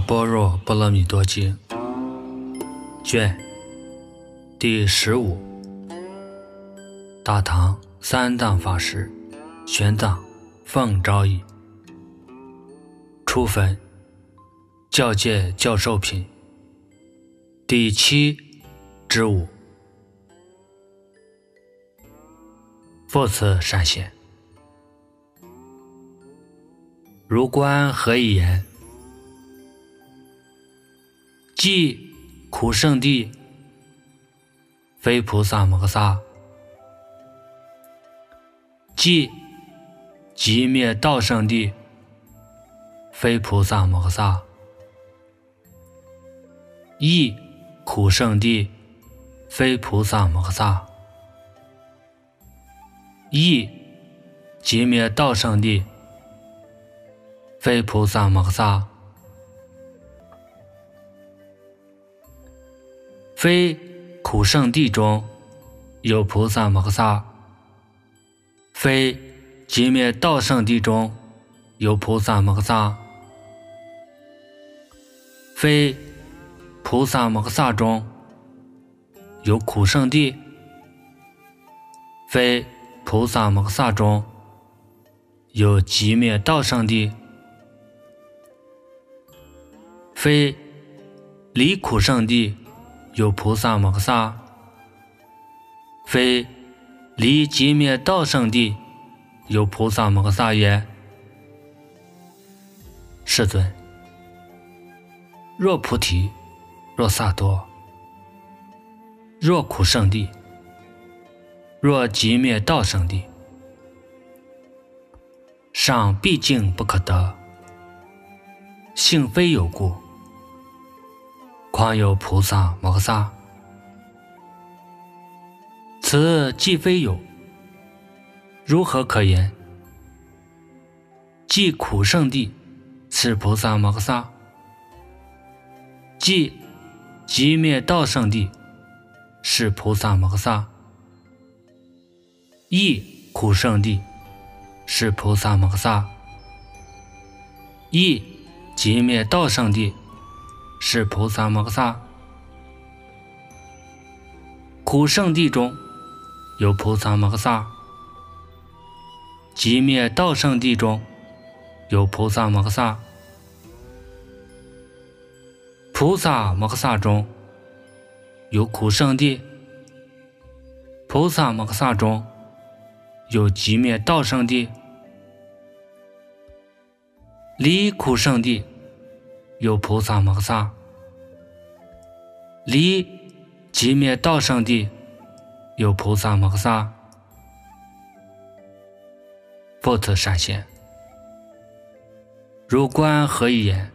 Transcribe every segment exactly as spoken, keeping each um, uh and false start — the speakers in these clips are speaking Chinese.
般若波罗蜜多经卷第十五，大唐三藏法师玄奘奉诏译，初分教戒教授品第七之五。复次善贤，如观何以言？即苦圣地，非菩萨摩诃萨；即寂灭道圣地，非菩萨摩诃萨；亦苦圣地，非菩萨摩诃萨；亦寂灭道圣地，非菩萨摩诃萨。非苦圣地中有菩萨摩诃萨，非寂灭道圣地中有菩萨摩诃萨，非菩萨摩诃萨中有苦圣地，非菩萨摩诃萨中有寂灭道圣地，非离苦圣地有菩萨摩诃萨，非离寂灭道圣地有菩萨摩诃萨也。世尊，若菩提，若萨多，若苦圣地，若寂灭道圣地，尚毕竟不可得，幸非有故，况有菩萨摩诃萨？此既非有，如何可言？即苦圣地是菩萨摩诃萨，即寂灭道圣地是菩萨摩诃萨，亦苦圣地是菩萨摩诃萨，亦寂灭道圣地是菩萨摩诃萨。苦圣地中有菩萨摩诃萨，寂灭道圣地中有菩萨摩诃萨，菩萨摩诃萨中有苦圣地，菩萨摩诃萨中有寂灭道圣地，离苦圣地有菩萨摩诃萨，离寂灭道圣地有菩萨摩诃萨。复次善贤，如观何以言？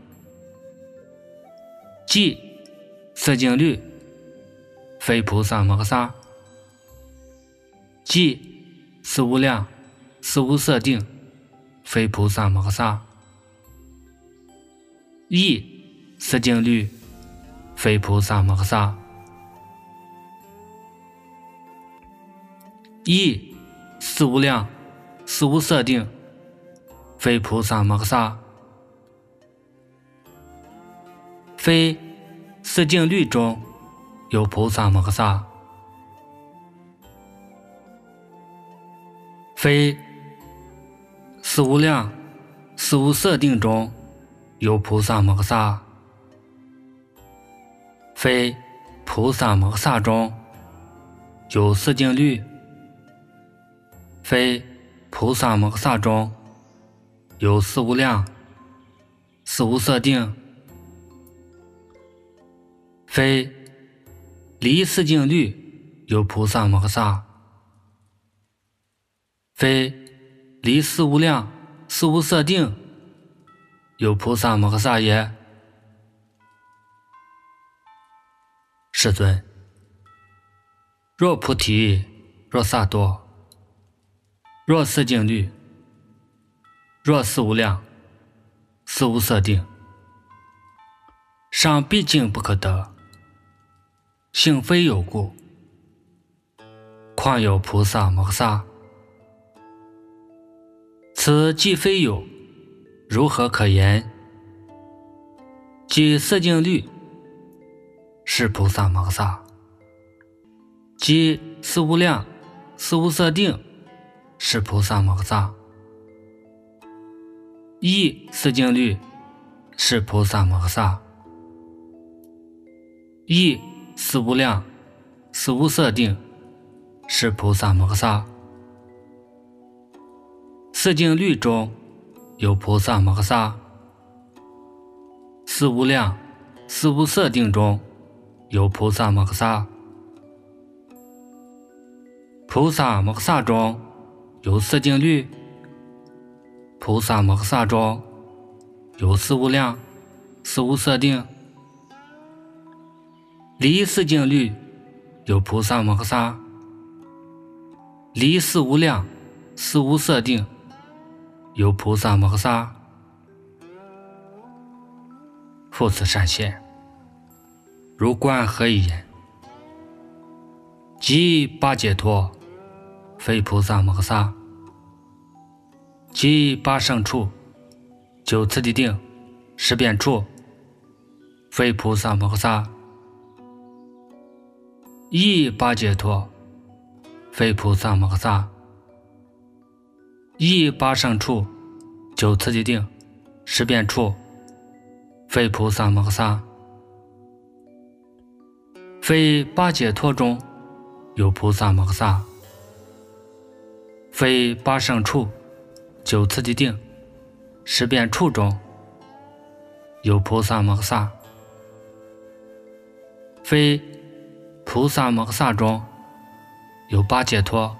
即色净律，非菩萨摩诃萨；即四无量、四无色定，非菩萨摩诃萨；亦色净律，非菩萨摩诃萨；亦四无量、四无色定，非菩萨摩诃萨。非色净律中有菩萨摩诃萨，非四无量、四无色定中有菩萨摩诃萨，非菩萨摩诃萨中有色净律，非菩萨摩诃萨中有四无量、四无色定，非离四净律有菩萨摩诃萨，非离四无量、四无色定有菩萨摩诃萨也。世尊，若菩提，若萨多，若四净律，若四无量、四无色定，尚毕竟不可得，幸非有故，况有菩萨摩诃萨？此既非有，如何可言？ 即色净律是菩萨摩诃萨，即四无量四无色定是菩萨摩诃萨，一色净律是菩萨摩诃萨，一四无量四无色定是菩萨摩诃萨。色净律中有菩萨摩诃萨，四无量四无色定中有菩萨摩诃萨。菩萨摩诃萨中有色净律，菩萨摩诃萨中有四无量四无色定。离色净律有菩萨摩诃萨，离四无量四无色定有菩萨摩诃萨。复次善现，如观何以言？即八解脱非菩萨摩诃萨，即八胜处九次第定十遍处非菩萨摩诃萨，一八解脱非菩萨摩诃萨，一八胜处九次第定十遍处非菩萨摩诃萨。非八解脱中有菩萨摩诃萨，非八胜处九次第定十遍处中有菩萨摩诃萨，非菩萨摩诃萨中有八解脱，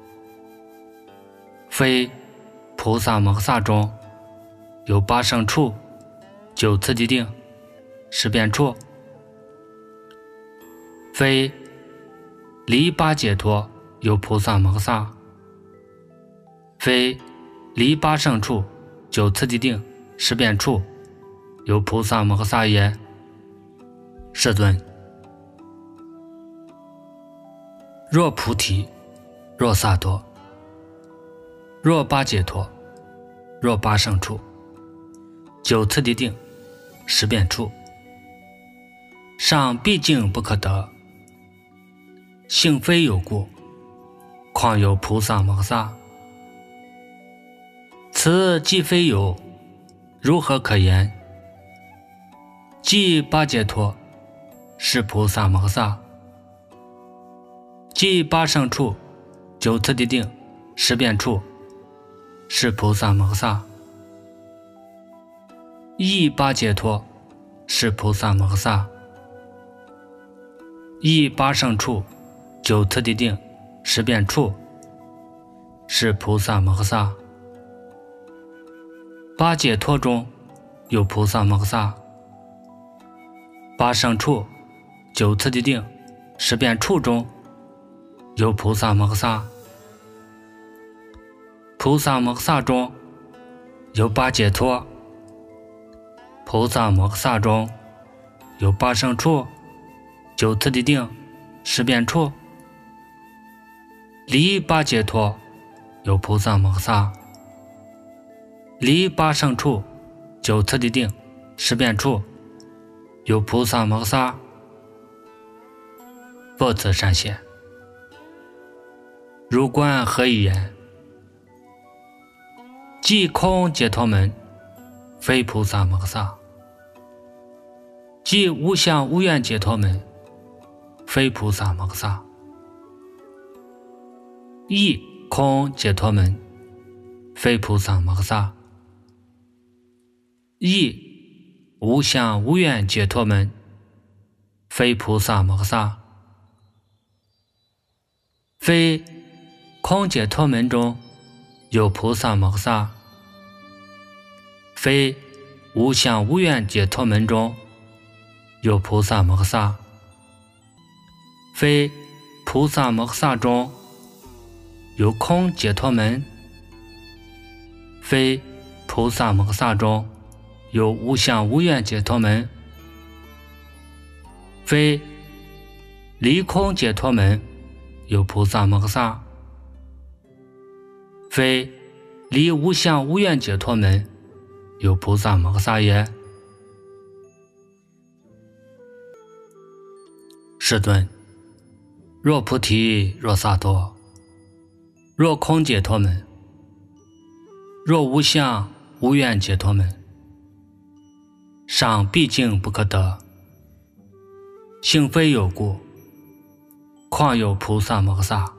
非菩萨摩诃萨中有八胜处九次第定十遍处，非离八解脱有菩萨摩诃萨，非离八胜处九次第定十遍处有菩萨摩诃萨也。世尊，若菩提，若萨埵，若八解脱，若八胜处，九次第定十遍处，尚毕竟不可得，性非有故，况有菩萨摩诃萨？此既非有，如何可言？即八解脱是菩萨摩诃萨，即八胜处九次第定十遍处是菩萨摩诃萨，一八解脱是菩萨摩诃萨，一八胜处九次第定十遍处是菩萨摩诃萨。八解脱中有菩萨摩诃萨，八胜处九次第定十遍处中有菩萨摩诃萨。菩萨摩诃萨中有八解脱，菩萨摩诃萨中有八胜处九次第定十遍处。离八解脱有菩萨摩诃萨，离八胜处九次第定十遍处有菩萨摩诃萨。复次善现，如观何以言？即空解脱门非菩萨摩诃萨，即无相无愿解脱门非菩萨摩诃萨，亦空解脱门非菩萨摩诃萨，亦无相无愿解脱门非菩萨摩诃萨。非空解脱门中有菩萨摩诃萨，非无相无愿解脱门中有菩萨摩诃萨，非菩萨摩诃萨中有空解脱门，非菩萨摩诃萨中有无相无愿解脱门，非离空解脱门有菩萨摩诃萨，非离无相无愿解脱门有菩萨摩诃萨也。 世尊，若菩提，若萨埵，若空解脱门，若无相无愿解脱门，上毕竟不可得，性非有故，况有菩萨摩诃萨。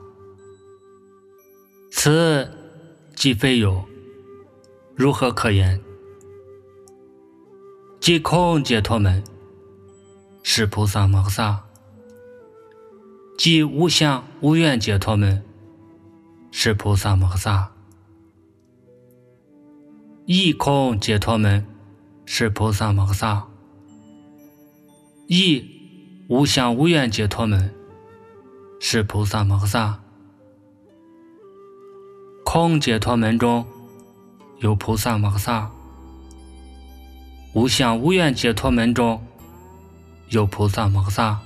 此既非有，如何可言？即空解脱门，是菩萨摩诃萨；即无相无愿解脱门，是菩萨摩诃萨；亦空解脱门，是菩萨摩诃萨；亦无相无愿解脱门，是菩萨摩诃萨。空解脱门中有菩萨摩诃萨，无相无愿解脱门中有菩萨摩诃萨，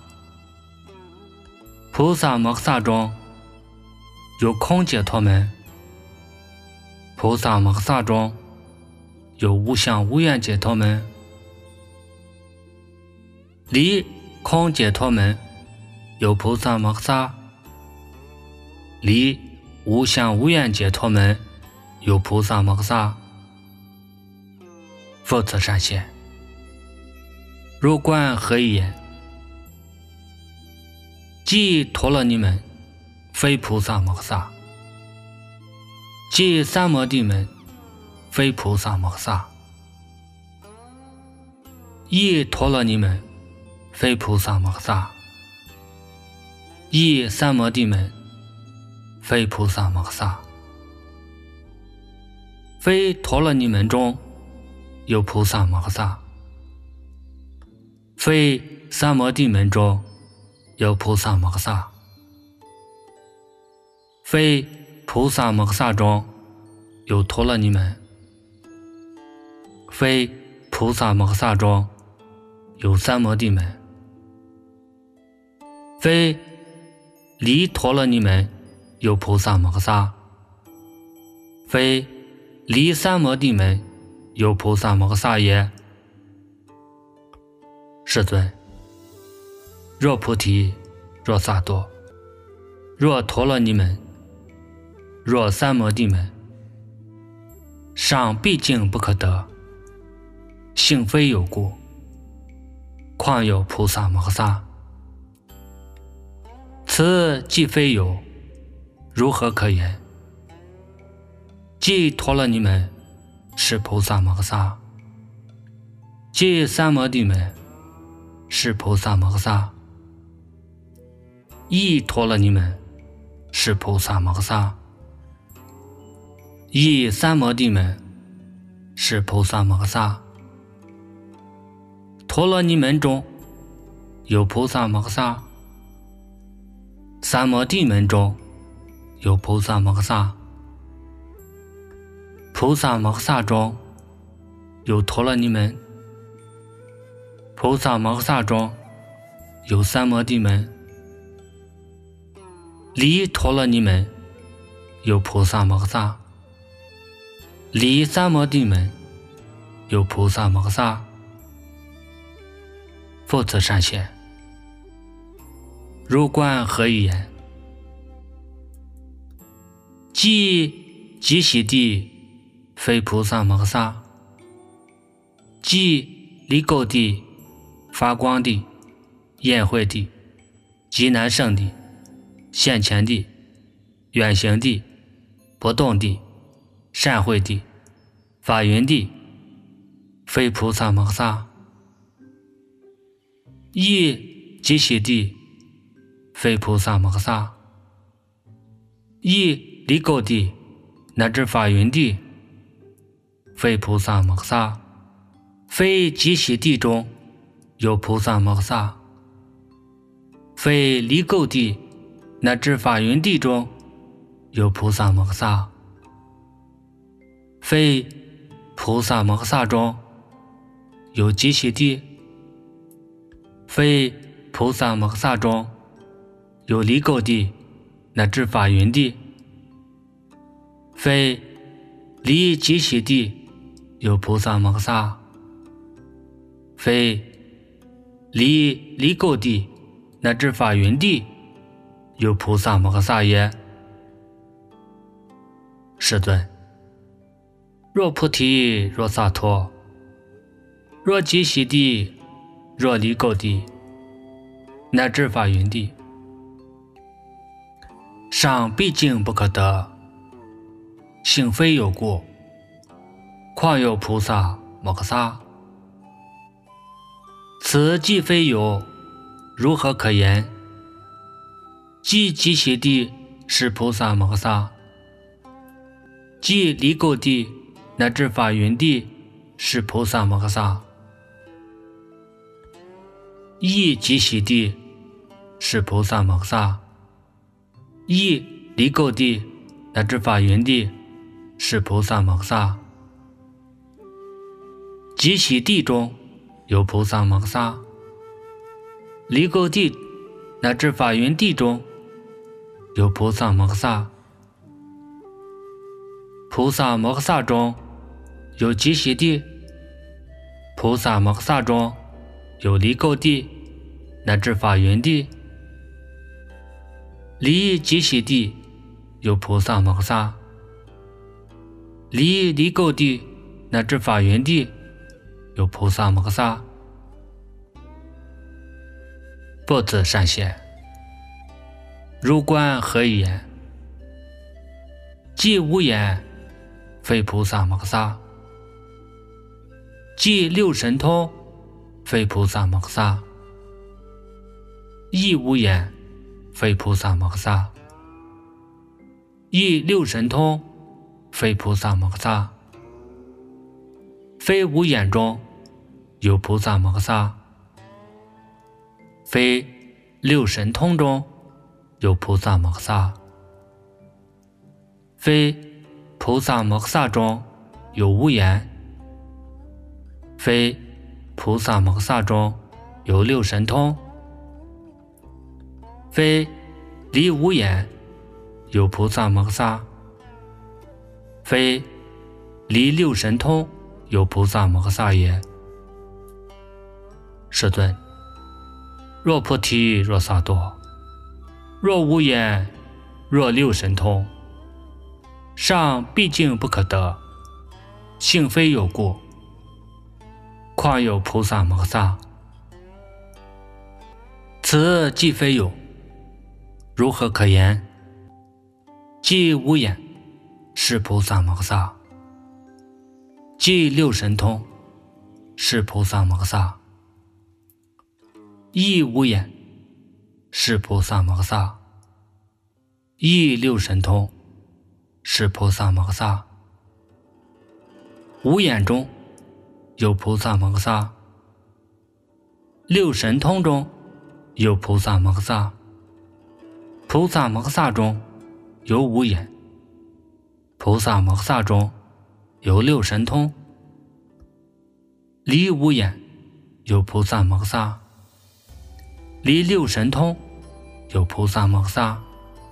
菩萨摩诃萨中有空解脱门，菩萨摩诃萨中有无相无愿解脱门。离空解脱门有菩萨摩诃萨，离无相无愿解脱门有菩萨摩诃萨。复次善现，如观何以言？即陀罗尼门非菩萨摩诃萨，即三摩地门非菩萨摩诃萨，亦陀罗尼门非菩萨摩诃萨，亦三摩地门非菩萨摩诃萨。非陀罗尼门中有菩萨摩诃萨，非三摩地门中有菩萨摩诃萨，非菩萨摩诃萨中有陀罗尼门，非菩萨摩诃萨中有三摩地门，非离陀罗尼门有菩萨摩诃萨，非离三摩地门有菩萨摩诃萨也。世尊，若菩提，若萨埵，若陀罗尼门，若三摩地门，上毕竟不可得，性非有故，况有菩萨摩诃萨。此既非有，如何可言？即陀罗尼门是菩萨摩诃萨，即三摩地门是菩萨摩诃萨，亦陀罗尼门是菩萨摩诃萨，亦三摩地门是菩萨摩诃萨。陀罗尼门中有菩萨摩诃萨，三摩地门中有菩萨摩诃萨，菩萨摩诃萨中有陀罗尼门，菩萨摩诃萨中有三摩地门，离陀罗尼门有菩萨摩诃萨，离三摩地门有菩萨摩诃萨。复次善现，如观何以言？即极喜地非菩萨摩诃萨，即离垢地、发光地、焰慧地、极难胜地、现前地、远行地、不动地、善慧地、法云地，非菩萨摩诃萨。亦极喜地非菩萨摩诃萨，亦离垢地乃至法云地非菩萨摩诃萨。非极喜地中有菩萨摩诃萨，非离垢地乃至法云地中有菩萨摩诃萨，非菩萨摩诃萨中有极喜地，非菩萨摩诃萨中有离垢地乃至法云地，非离极喜地有菩萨摩诃萨，非离离垢地乃至法云地，有菩萨摩诃萨耶？世尊，若菩提，若萨埵，若极喜地，若离垢地，乃至法云地，上毕竟不可得，性非有故，况有菩萨摩诃萨？此既非有，如何可言？即极喜地是菩萨摩诃萨，即离垢地乃至法云地是菩萨摩诃萨，亦极喜地是菩萨摩诃萨，亦离垢地乃至法云地是菩萨摩诃萨。极喜地中有菩萨摩诃萨，离垢地乃至法云地中有菩萨摩诃萨。菩萨摩诃萨中有极喜地，菩萨摩诃萨中有离垢地乃至法云地。离极喜地有菩萨摩诃萨，离离垢地乃至法云地有菩萨摩诃萨。不自善现，如观何以言？既无眼，非菩萨摩诃萨；既六神通，非菩萨摩诃萨；亦无眼，非菩萨摩诃萨；亦六神通，非菩萨摩诃萨。非无眼中有菩萨摩诃萨，非六神通中有菩萨摩诃萨，非菩萨摩诃萨中有无眼，非菩萨摩诃萨中有六神通，非离无眼有菩萨摩诃萨，非离六神通有菩萨摩诃萨也。世尊，若菩提，若萨埵，若无眼，若六神通，上毕竟不可得，性非有故，况有菩萨摩诃萨？此既非有，如何可言？既无眼是菩萨摩诃萨，即六神通是菩萨摩诃萨，亦无眼是菩萨摩诃萨，亦六神通是菩萨摩诃萨。无眼中有菩萨摩诃萨，六神通中有菩萨摩诃萨，菩萨摩诃萨中有无眼，菩萨摩诃萨中有六神通，离无眼有菩萨摩诃萨，离六神通有菩萨摩诃萨。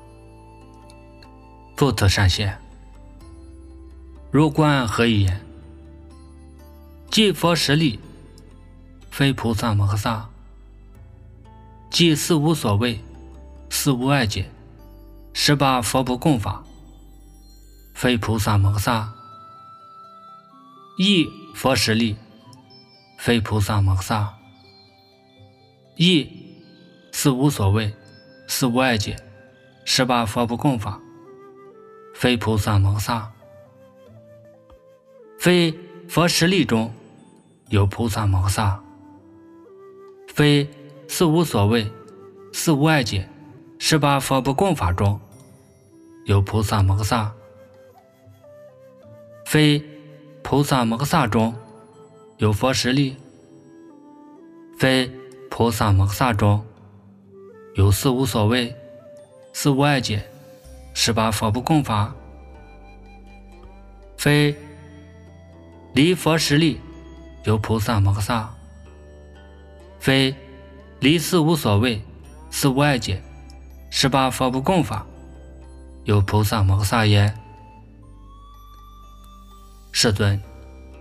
不自善现，如观何以言？即佛实力，非菩萨摩诃萨；即四无所谓，四无碍解，十八佛不共法，非菩萨摩诃萨；亦佛实力，非菩萨摩诃萨；亦四无所谓，四无碍解，十八佛不共法，非菩萨摩诃萨。非佛实力中有菩萨摩诃萨，非四无所谓，四无碍解，十八佛不共法中有菩萨摩诃萨，非菩萨摩诃萨中有佛实力，非菩萨摩诃萨中有四无所谓，四无碍解，十八佛不共法，非离佛实力有菩萨摩诃萨，非离四无所谓，四无碍解，十八佛不共法，有菩萨摩诃萨耶？世尊，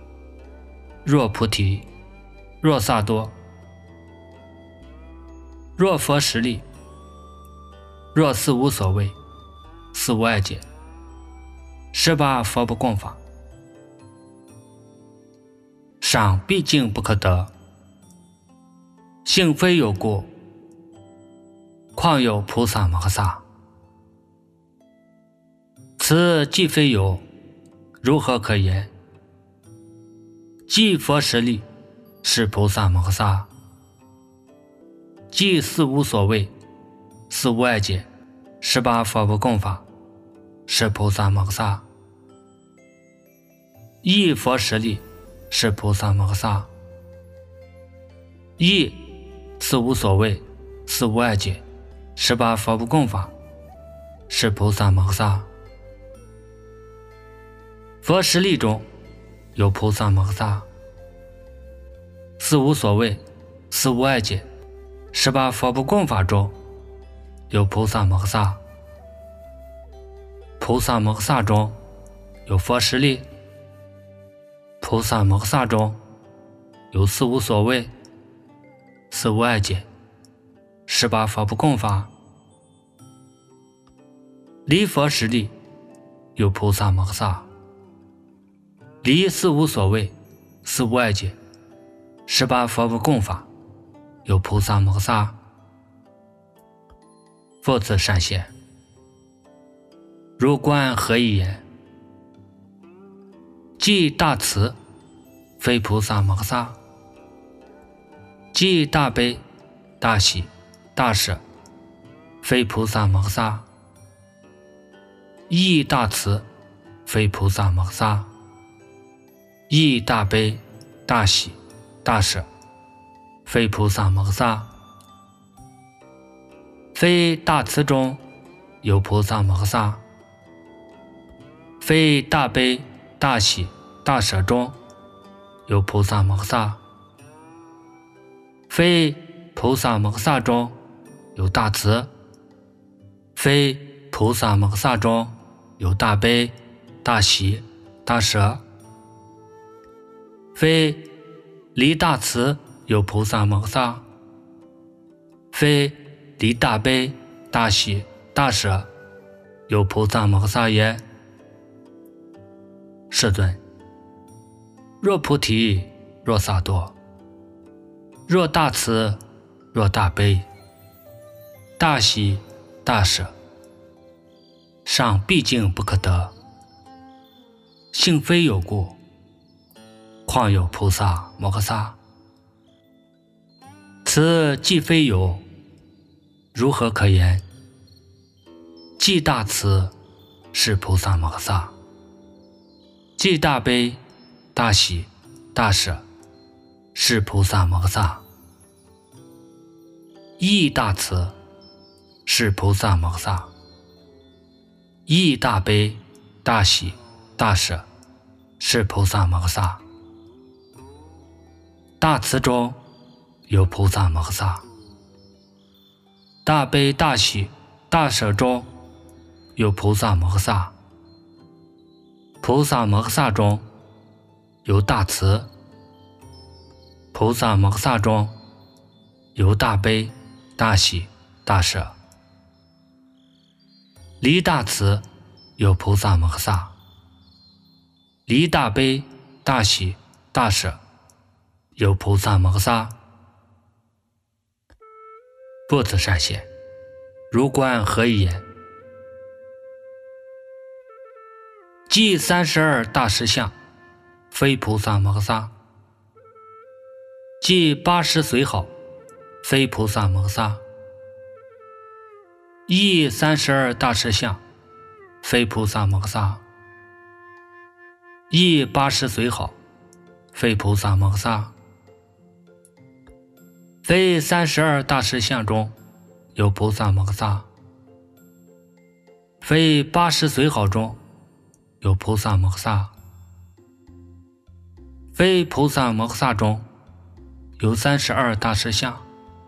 若菩提，若萨埵， 若佛实力，若四无所谓，四无碍解，十八佛不共法。赏毕竟不可得，性非有故，况有菩萨摩诃萨。此既非有，如何可言？即佛实力，是菩萨摩诃萨；即四无所谓，四无碍解，十八佛不共法，是菩萨摩诃萨。亦佛实力，是菩萨摩诃萨；亦四无所谓，四无碍解，十八佛不共法，是菩萨摩诃萨。佛实力中有菩萨摩诃萨，四无所谓，四无碍解，十八佛不共法中有菩萨摩诃萨。菩萨摩诃萨中有佛实力，菩萨摩诃萨中有四无所谓，四无碍解，十八佛不共法。离佛实力有菩萨摩诃萨，离四无所谓，四无碍解，十八佛不共法，有菩萨摩诃萨。复次善现，如观何以言？即大慈，非菩萨摩诃萨；即大悲、大喜、大舍，非菩萨摩诃萨；亦大慈，非菩萨摩诃萨；亦大悲、大喜、大舍，非菩萨摩诃萨。非大慈中有菩萨摩诃萨，非大悲、大喜、大舍中有菩萨摩诃萨，非菩萨摩诃萨中有大慈，非菩萨摩诃萨中有大悲、大喜、大舍，非离大慈有菩萨摩诃萨，非离大悲、大喜、大舍有菩萨摩诃萨也。世尊，若菩提，若萨埵，若大慈，若大悲，大喜，大舍，赏毕竟不可得，性非有故，况有菩萨摩诃萨。此既非有，如何可言？即大慈，是菩萨摩诃萨；即大悲、大喜、大舍，是菩萨摩诃萨；亦大慈，是菩萨摩诃萨；亦大悲、大喜、大舍，是菩萨摩诃萨。大慈中有菩萨摩诃萨，大悲、大喜、大舍中有菩萨摩诃萨，菩萨摩诃萨中有大慈，菩萨摩诃萨中有大悲、大喜、大舍。离大慈有菩萨摩诃萨，离大悲、大喜、大舍有菩萨摩诃萨。复次善现，如观何以言？即三十二大实相，非菩萨摩诃萨；即八十随好，非菩萨摩诃萨；亦三十二大实相，非菩萨摩诃萨；亦八十随好，非菩萨摩诃萨。非三十二大实相中有菩萨摩诃萨，非八十随好中有菩萨摩诃萨，非菩萨摩诃萨中有三十二大实相，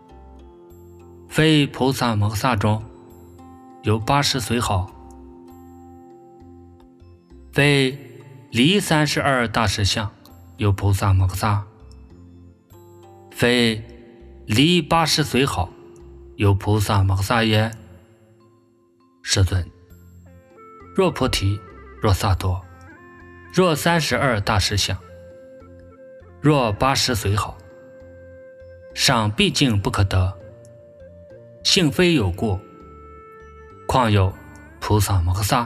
非菩萨摩诃萨中有八十随好，非离三十二大实相有菩萨摩诃萨，非离八十随好有菩萨摩诃萨耶？世尊，若菩提，若萨埵，若三十二大士相，若八十随好，赏毕竟不可得，幸非有故，况有菩萨摩诃萨？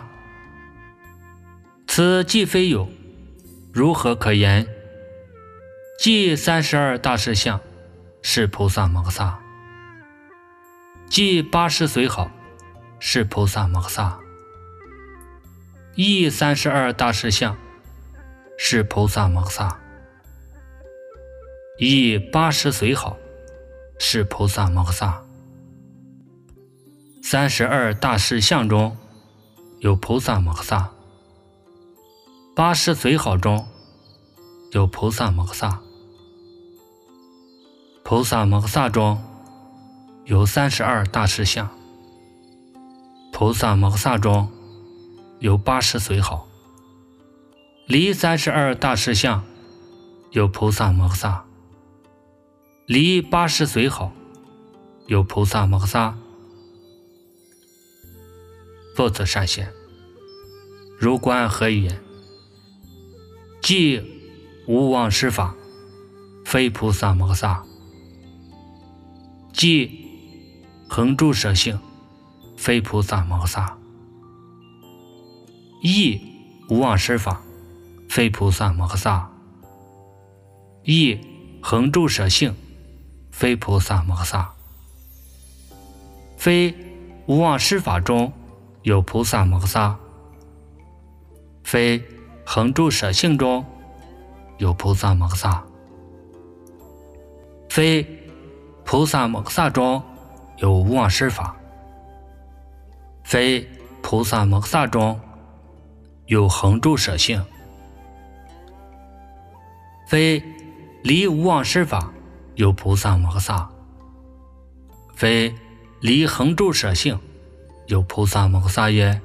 此既非有，如何可言？即三十二大士相是菩萨摩诃萨，即八十随好是菩萨摩诃萨，亦三十二大士相是菩萨摩诃萨，亦八十随好是菩萨摩诃萨。三十二大士相中有菩萨摩诃萨，八十随好中有菩萨摩诃萨，菩萨摩诃萨中有三十二大士相，菩萨摩诃萨中有八十随好，离三十二大士相有菩萨摩诃萨，离八十随好有菩萨摩诃萨。复次善现，如观何以言？即无妄施法，非菩萨摩诃萨；即恒住舍性，非菩萨摩诃萨；亦无妄施法，非菩萨摩诃萨；亦恒住舍性，非菩萨摩诃萨。非无妄施法中有菩萨摩诃萨，非恒住舍性中有菩萨摩诃萨，非菩萨摩诃萨中有无妄施法，非菩萨摩诃萨中有恒住舍性，非离无妄施法有菩萨摩诃萨，非离恒住舍性有菩萨摩诃萨耶？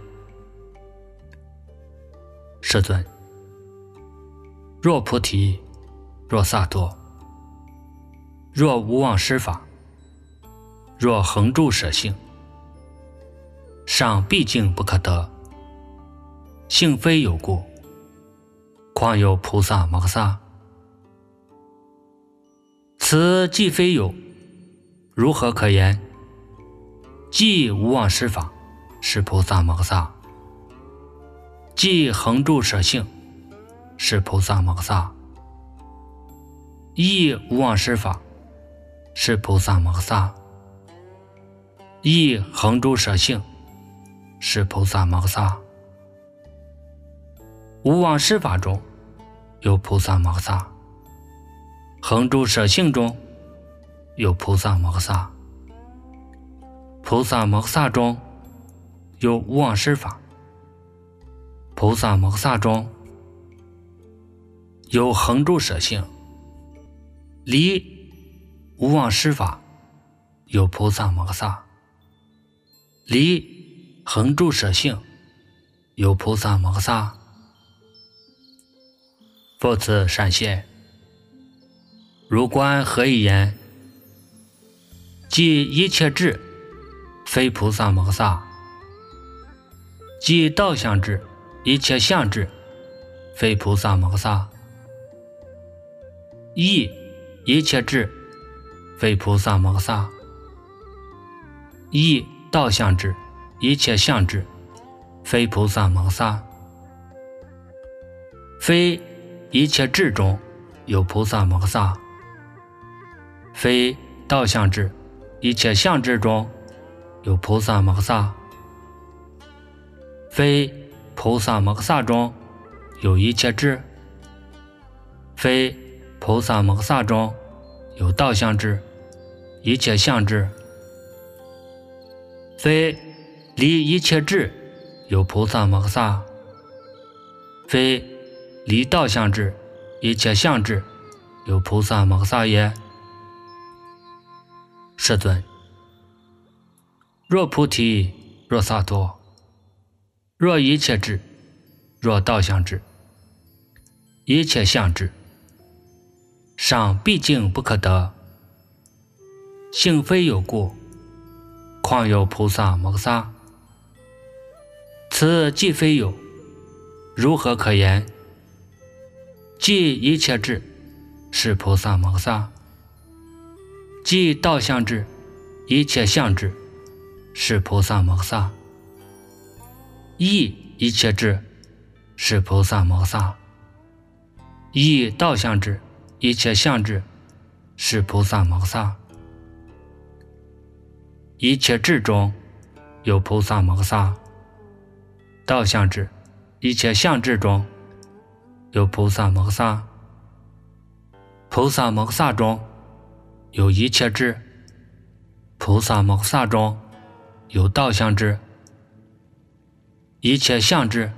世尊，若菩提，若萨埵，若无妄施法，若恒住舍性，赏毕竟不可得，幸非有故，况有菩萨摩诃萨？此既非有，如何可言？即无妄施法是菩萨摩诃萨，即恒住舍性是菩萨摩诃萨，亦无妄施法是菩萨摩诃萨，亦恒住舍性是菩萨摩诃萨。无妄施法中有菩萨摩诃萨，恒住舍性中有菩萨摩诃萨，菩萨摩诃萨中有无妄施法，菩萨摩诃萨中有恒住舍性，离无妄施法有菩萨摩诃萨，离恒住舍性有菩萨摩诃萨。复次善现，如观何以言？即一切智非菩萨摩诃萨，即道相智一切相智非菩萨摩诃萨，亦一切智非菩萨摩诃萨，亦道相智一切相智非菩萨摩诃萨。非一切智中有菩萨摩诃萨，非道相智一切相智中有菩萨摩诃萨，非菩萨摩诃萨中有一切智，非菩萨摩诃萨中有道相智一切相智，非离一切智有菩萨摩诃萨，非离道相智一切相智有菩萨摩诃萨耶？世尊，若菩提，若萨埵，若一切智，若道相智，一切相智，赏毕竟不可得，幸非有故， 况有菩萨摩诃萨？此即非有，如何可言？即一切智是菩萨摩诃萨，即道相智一切相智是菩萨摩诃萨，亦一切智是菩萨摩诃萨，亦道相智一切相智是菩萨摩诃萨。一切智中有菩萨摩诃萨，道相智一切相智中有菩萨摩诃萨，菩萨摩诃萨中有一切智，菩萨摩诃萨中有道相智，一切相智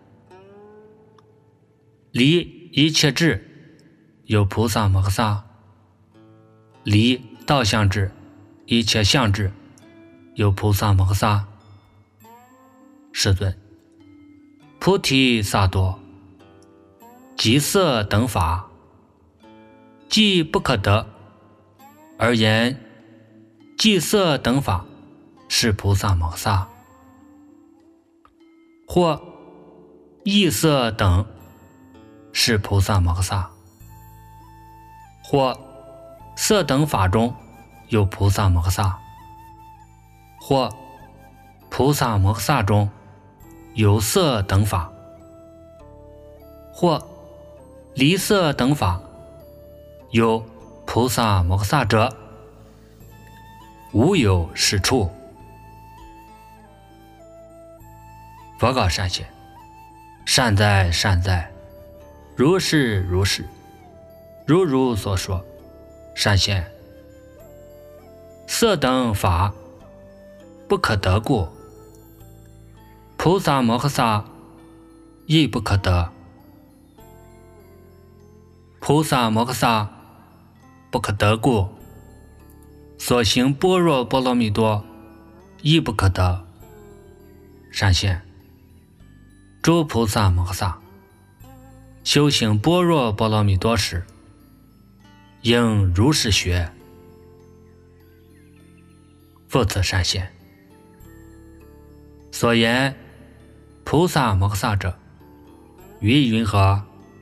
离一切智有菩萨摩诃萨，离道相智一切相智有菩萨摩诃萨。世尊，菩提萨埵即色等法，既不可得，而言即色等法是菩萨摩诃萨，或异色等是菩萨摩诃萨，或色等法中有菩萨摩诃萨，或菩萨摩诃萨中有色等法，或离色等法有菩萨摩诃萨者，无有是处。佛告善贤：善哉善哉，如是如是，如如所说。善贤，色等法不可得故，菩萨摩诃萨亦不可得。菩萨摩诃萨不可得故，所行般若波罗蜜多亦不可得。善贤，诸菩萨摩诃萨修行般若波罗蜜多时，应如是学。复次善贤，所言菩萨摩诃萨者，于云何？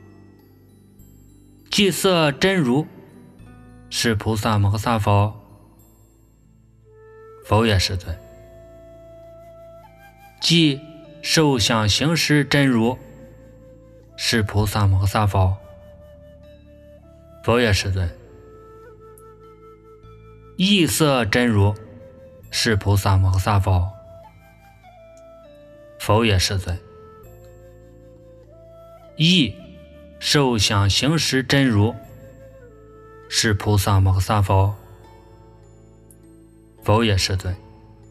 即色真如是菩萨摩诃萨否？否也，世尊。即受想行识真如是菩萨摩诃萨否？否也，世尊。异色真如是菩萨摩诃萨否？否也，世尊。异受想行识真如是菩萨摩诃萨否？否也，世尊。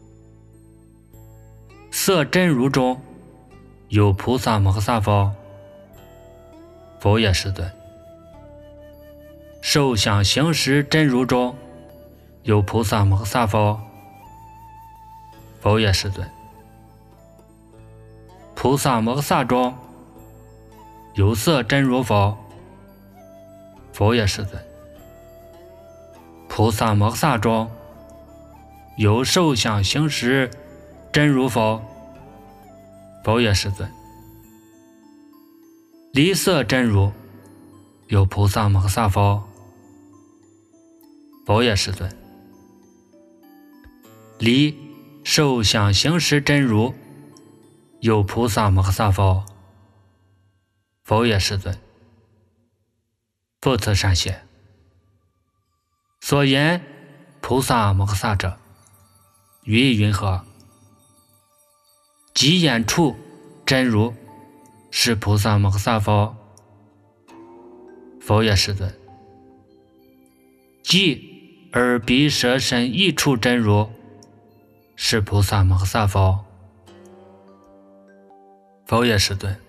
色真如中有菩萨摩诃萨否？否也，世尊。受想行识真如中有菩萨摩诃萨否？否也，世尊。菩萨摩诃萨中有色真如否？否也，世尊。菩萨摩诃萨中有受想行识真如否？否也，世尊。离色真如有菩萨摩诃萨否？否也，世尊。离受想行识真如有菩萨摩诃萨否？否也，世尊。复次善贤，所言菩萨摩诃萨者，于云何？即眼处真如是菩萨摩诃萨否？否也，世尊。即耳鼻舌身意处真如是菩萨摩诃萨否？否也，世尊。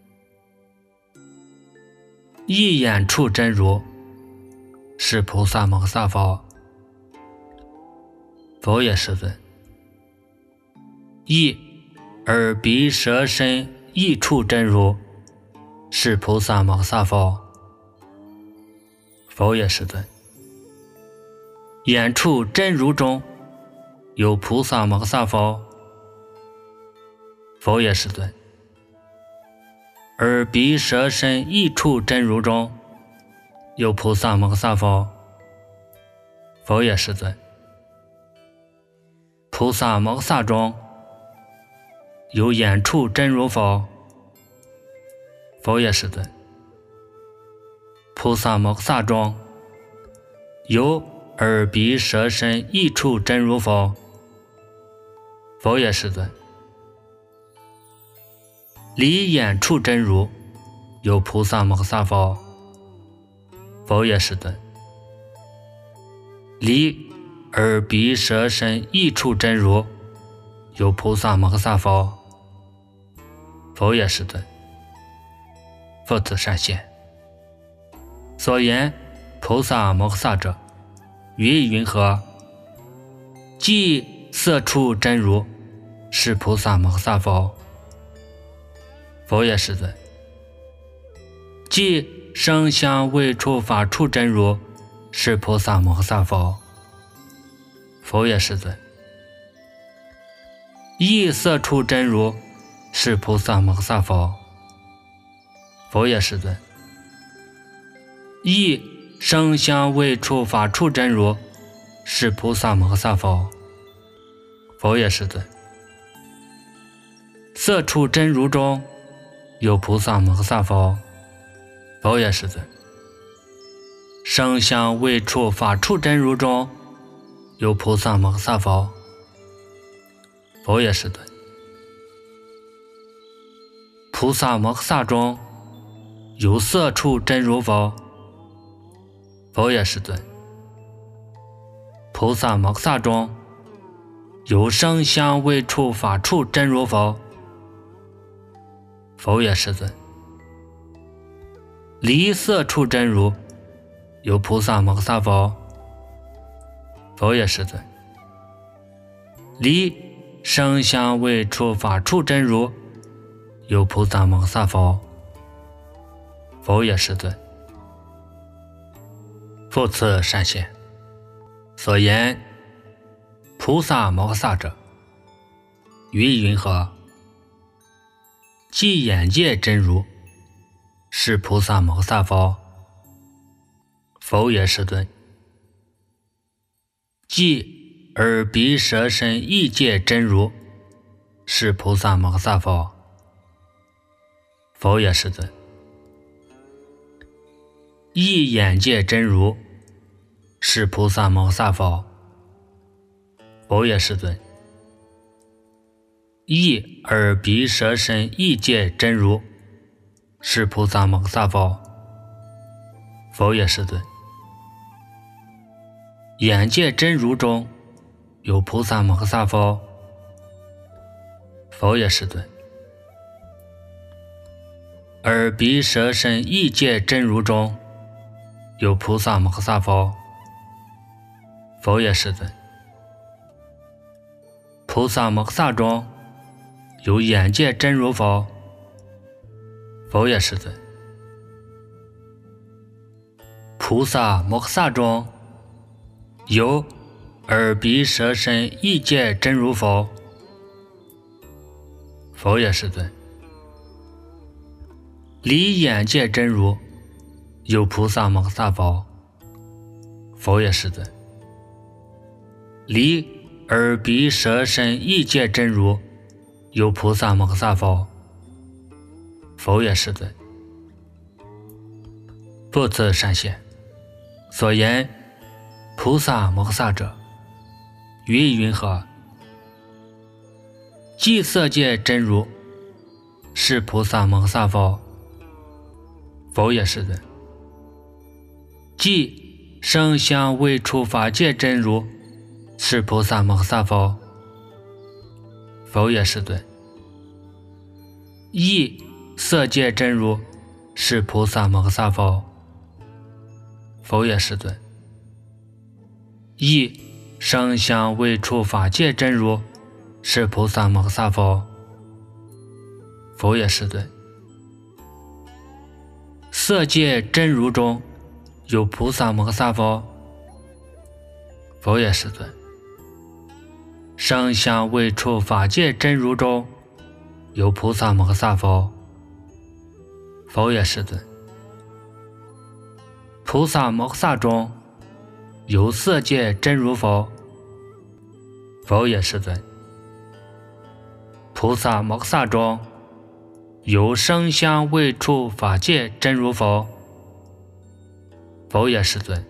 意眼处真如是菩萨摩诃萨否？否也，世尊。意耳鼻舌身意处真如是菩萨摩诃萨否？否也，世尊。眼处真如中有菩萨摩诃萨否？否也世尊。耳鼻舌身意处真如中有菩萨摩诃萨否？否也世尊。菩萨摩诃萨中有眼处真如否？否也世尊。菩萨摩诃萨中有耳鼻舌身意处真如否？否也世尊。离眼处真如有菩萨摩诃萨否？否也世尊。离耳鼻舌身意处真如有菩萨摩诃萨否？否也世尊。复次善现，所言菩萨摩诃萨者，于云何？即色处真如是菩萨摩诃萨否？否也世尊。即声香味触法处真如是菩萨摩诃萨否？否也世尊。意色处真如是菩萨摩诃萨否？否也世尊。意声香味触法处真如是菩萨摩诃萨否？否也世尊。色处真如中有菩萨摩诃萨否？否也世尊。声香味触法处真如中有菩萨摩诃萨否？否也世尊。菩萨摩诃萨中有色处真如否？否也世尊。菩萨摩诃萨中有声香味触法处真如否？否也世尊。离色处真如有菩萨摩诃萨否？否也世尊。离声香味触法处真如有菩萨摩诃萨否？否也世尊。复次善现，所言菩萨摩诃萨者，于云何？即眼界真如是菩萨摩诃萨否？否也世尊。即耳鼻舌身意界真如是菩萨摩诃萨否？否也世尊。意眼界真如是菩萨摩诃萨否？否也世尊。意耳鼻舌身意界真如是菩萨摩诃萨否？否也世尊。眼界真如中有菩萨摩诃萨否？否也世尊。耳鼻舌身意界真如中有菩萨摩诃萨否？否也世尊。菩萨摩诃萨中有眼界真如否？否也世尊。菩萨摩诃萨中有耳鼻舌身意界真如否？否也世尊。离眼界真如有菩萨摩诃萨否？否也世尊。离耳鼻舌身意界真如有菩萨摩诃萨否？否也世尊。复次善现，所言菩萨摩诃萨者，于云何？即色界真如是菩萨摩诃萨否？否也世尊。即声香味触法界真如是菩萨摩诃萨否？否也世尊。意色界真如是菩萨摩诃萨否？否也世尊。意声香味触法界真如是菩萨摩诃萨否？否也世尊。色界真如中有菩萨摩诃萨否？否也世尊。 声香味触法界真如中有菩萨摩诃萨否？否也，世尊。菩萨摩诃萨中有色界真如否？否也，世尊。菩萨摩诃萨中有声香味触法界真如否？否也，世尊。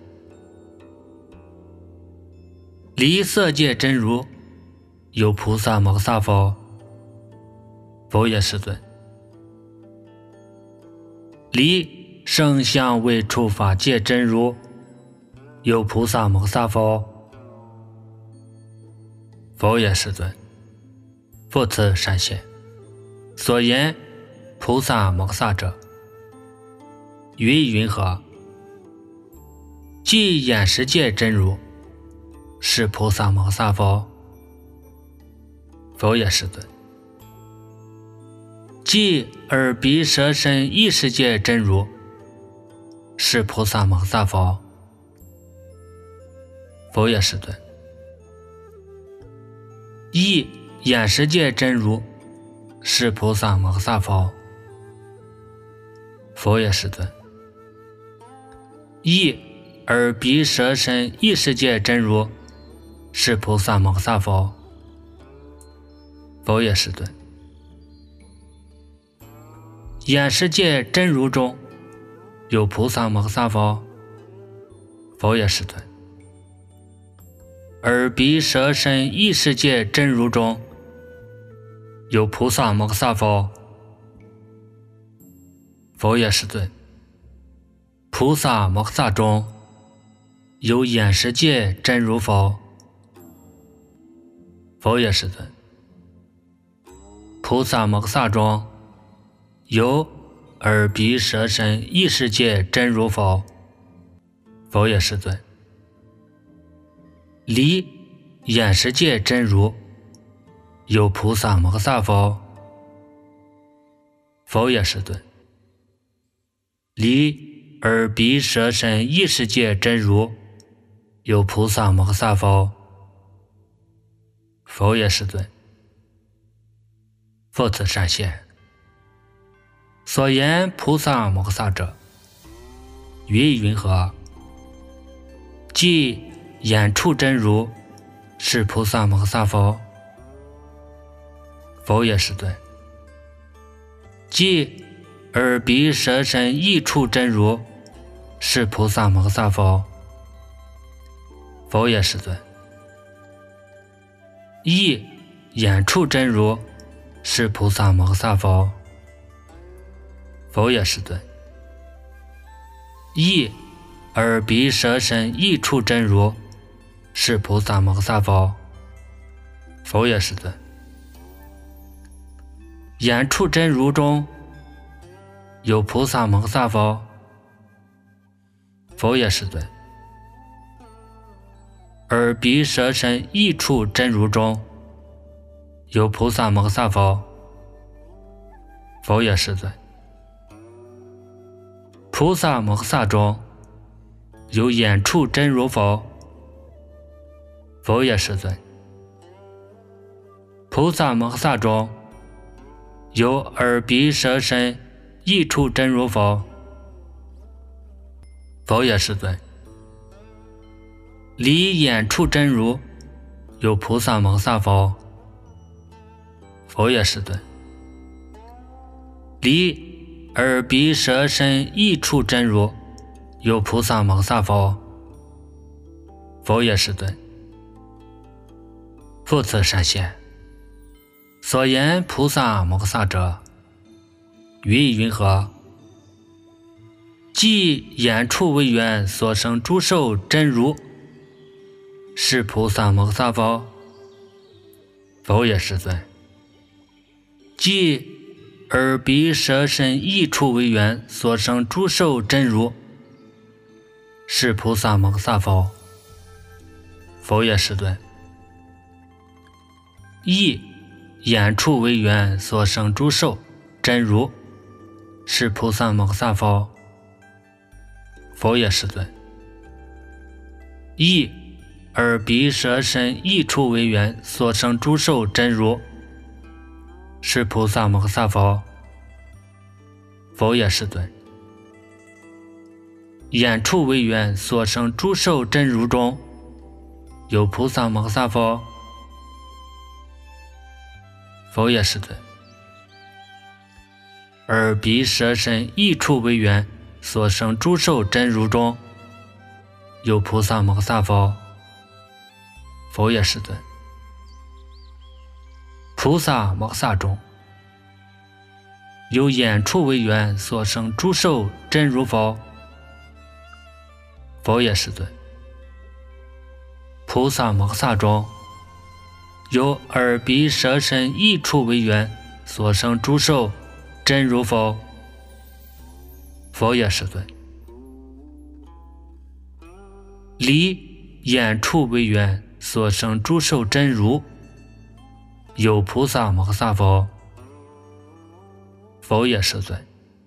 离色界真如有菩萨摩诃萨否？否也，世尊。离声香味触法界真如有菩萨摩诃萨否？否也，世尊。复次善现，所言菩萨摩诃萨者，云云何？即眼识界真如是菩萨摩诃萨否？否也，世尊。即耳鼻舌身意识界真如是菩萨摩诃萨否？否也，世尊。意眼识界真如是菩萨摩诃萨否？否也，世尊。意耳鼻舌身意识界真如是菩萨摩诃萨否？否也，世尊。眼识界真如中有菩萨摩诃萨否？否也，世尊。耳鼻舌身意识界真如中有菩萨摩诃萨否？否也，世尊。菩萨摩诃萨中有眼识界真如否？否也，世尊。菩萨摩诃萨中有耳鼻舌身意识界真如否？否也，世尊。离眼识界真如有菩萨摩诃萨否？否也，世尊。离耳鼻舌身意识界真如有菩萨摩诃萨否？否也，世尊。复次善现，所言菩萨摩诃萨者，云云何？即眼触真如是菩萨摩诃萨否？否也，世尊。即耳鼻舌身意触真如是菩萨摩诃萨否？否也，世尊。意眼触真如是菩萨摩诃萨否？否也，世尊。意耳鼻舌身意触真如是菩萨摩诃萨否？否也，世尊。眼触真如中有菩萨摩诃萨否？否也，世尊。耳鼻舌身意触真如中有菩萨摩诃萨否？否也，世尊。菩萨摩诃萨中有眼触真如否？否也，世尊。菩萨摩诃萨中有耳鼻舌身意触真如否？否也，世尊。离眼触真如有菩萨摩诃萨否？否也，世尊。离耳鼻舌身意触真如有菩萨摩诃萨否？否也，世尊。复次善现，所言菩萨摩诃萨者，云云何？即眼触为缘所生诸受真如是菩萨摩诃萨否？否也，世尊。即耳鼻舌身意触为缘所生诸受真如是菩萨摩诃萨否？否也，世尊。意眼触为缘所生诸受真如是菩萨摩诃萨否？否也，世尊。意耳鼻舌身意处为缘所生诸受真如，是菩萨摩诃萨否？否也，世尊。眼处为缘所生诸受真如中，有菩萨摩诃萨否？否也，世尊。耳鼻舌身意处为缘所生诸受真如中，有菩萨摩诃萨否？否也，世尊。菩萨摩诃萨中，有眼处为缘所生诸受真如否？否也，世尊。菩萨摩诃萨中，有耳鼻舌身意处为缘所生诸受真如否？否也，世尊。离眼处为缘所生诸受真如，有菩萨摩诃萨否？否也，世尊。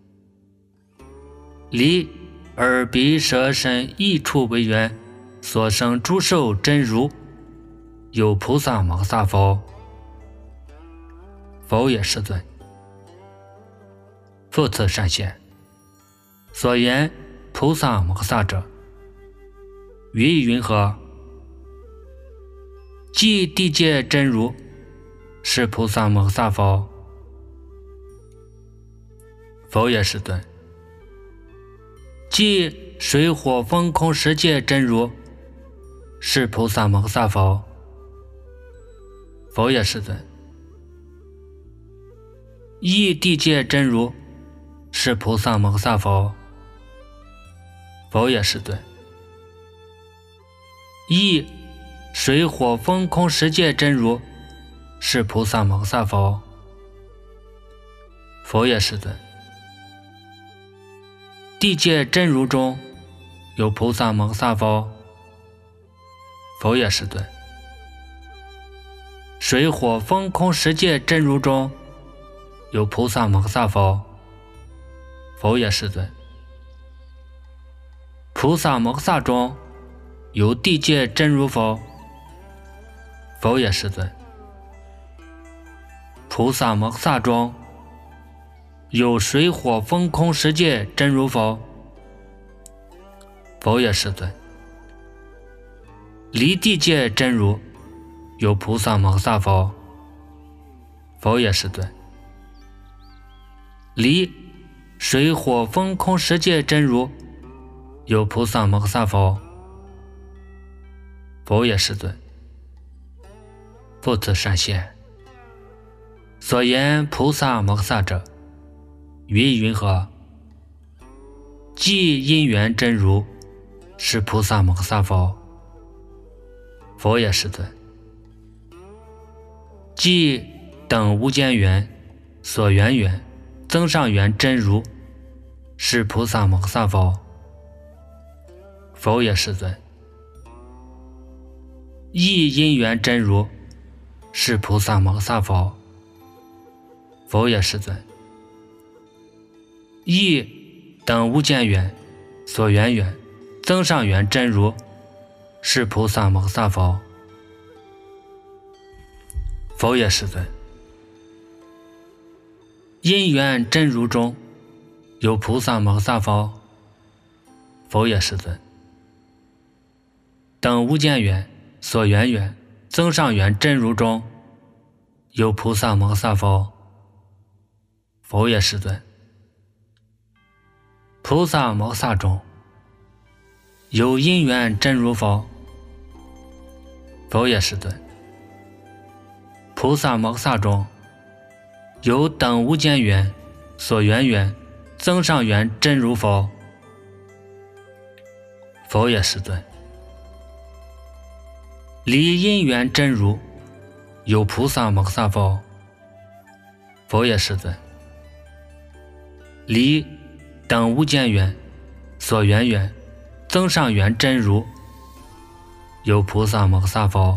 离耳鼻舌身意处为缘所生诸受真如，有菩萨摩诃萨否？否也，世尊。复次善现，所言菩萨摩诃萨者，于意云何？即地界真如，是菩萨摩诃萨否？否也，世尊。即水火风空十界真如，是菩萨摩诃萨否？否也，世尊。亦地界真如，是菩萨摩诃萨否？否也，世尊。亦水火风空十界真如，是菩萨摩诃萨否？否也，世尊。地界真如中，有菩萨摩诃萨否？否也，世尊。水火风空十界真如中，有菩萨摩诃萨否？否也，世尊。菩萨摩诃萨中，有地界真如否？否也，世尊。菩萨摩诃萨中，有水火风空十界真如否？否也，世尊。离地界真如，有菩萨摩诃萨否？否也，世尊。离水火风空十界真如，有菩萨摩诃萨否？否也，世尊。复次善现，所言菩萨摩诃萨者，于意云何？即因缘真如，是菩萨摩诃萨否？否也，世尊。即等无间缘所缘缘增上缘真如，是菩萨摩诃萨否？否也，世尊。亦因缘真如，是菩萨摩诃萨否？否也，世尊。亦等无间缘所缘缘增上缘真如，是菩萨摩诃萨否？否也，世尊。因缘真如中，有菩萨摩诃萨否？否也，世尊。等无间缘所缘缘增上缘真如中，有菩萨摩诃萨否？否也，世尊。菩萨摩诃萨中，有因缘真如否？否也，世尊。菩萨摩诃萨中，有等无间缘所缘缘增上缘真如否？否也，世尊。离因缘真如，有菩萨摩诃萨否？否也，世尊。离等无间缘所缘缘增上缘真如，有菩萨摩诃萨否？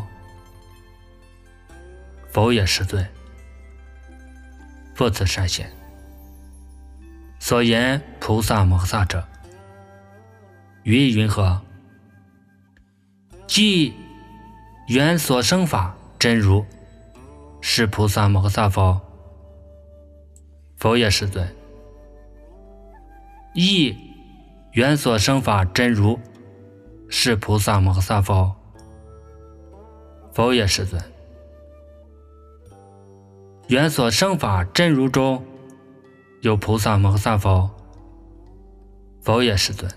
否也，世尊。复次善现，所言菩萨摩诃萨者，于意云何？即缘所生法真如，是菩萨摩诃萨否？否也世尊。亦缘所生法真如，是菩萨摩诃萨否？否也世尊。缘所生法真如中有菩萨摩诃萨否？否也世尊。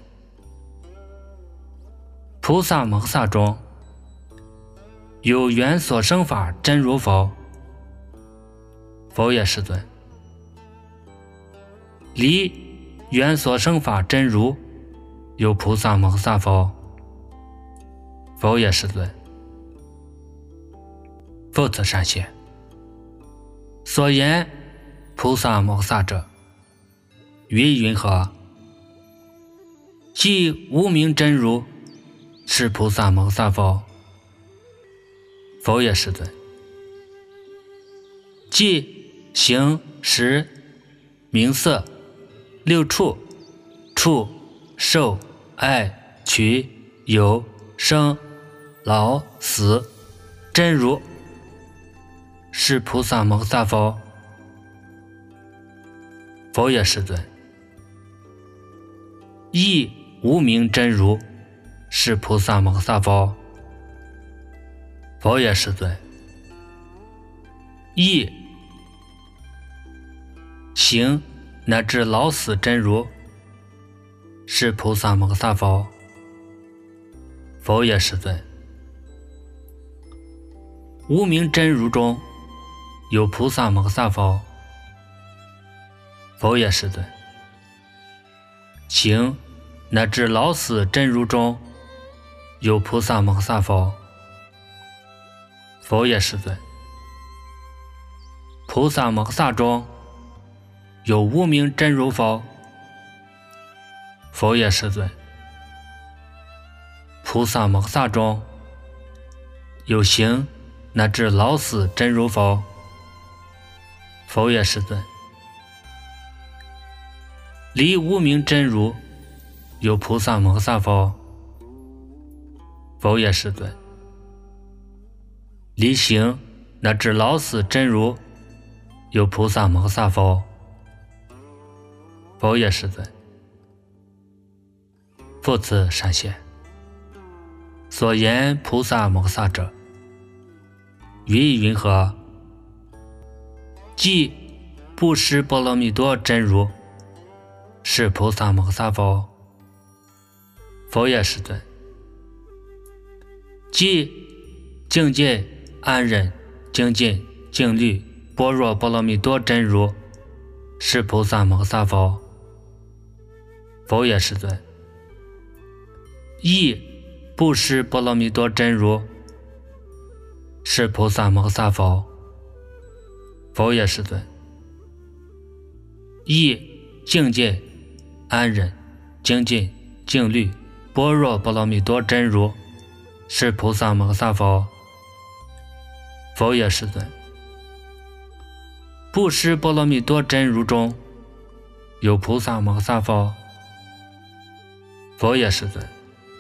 菩萨摩诃萨中有缘所生法真如否？否也世尊。离缘所生法真如有菩萨摩诃萨否？否也世尊。复次善现，所言菩萨摩诃萨者，云云何？即无明真如，是菩萨摩诃萨否？否也世尊。即形识名色六处触受爱取有生老死真如，是菩萨摩诃萨否？否也世尊。亦无明真如，是菩萨摩诃萨否？否也世尊。亦行乃至老死真如，是菩萨摩诃萨否？否也世尊。无明真如中有菩萨摩诃萨否？否也世尊。行乃至老死真如中有菩萨摩诃萨否？否也世尊。菩萨摩诃萨中有无明真如否？否也世尊。菩萨摩诃萨中有行乃至老死真如否？否也世尊。离无明真如有菩萨摩诃萨否？否也世尊。离行乃至老死真如有菩萨摩诃萨否？否也世尊。复次善现，所言菩萨摩诃萨者，云云何？即布施波罗蜜多真如，是菩萨摩诃萨否？否也世尊。即境界安忍精进静虑般若波罗蜜多真如，是菩萨摩诃萨否？否也世尊。亦布施波罗蜜多真如，是菩萨摩诃萨否？否也世尊。亦境界安忍精进静虑般若波罗蜜多真如，是菩萨摩诃萨否？否也世尊。布施波罗蜜多真如中有菩萨摩诃萨否？否也世尊。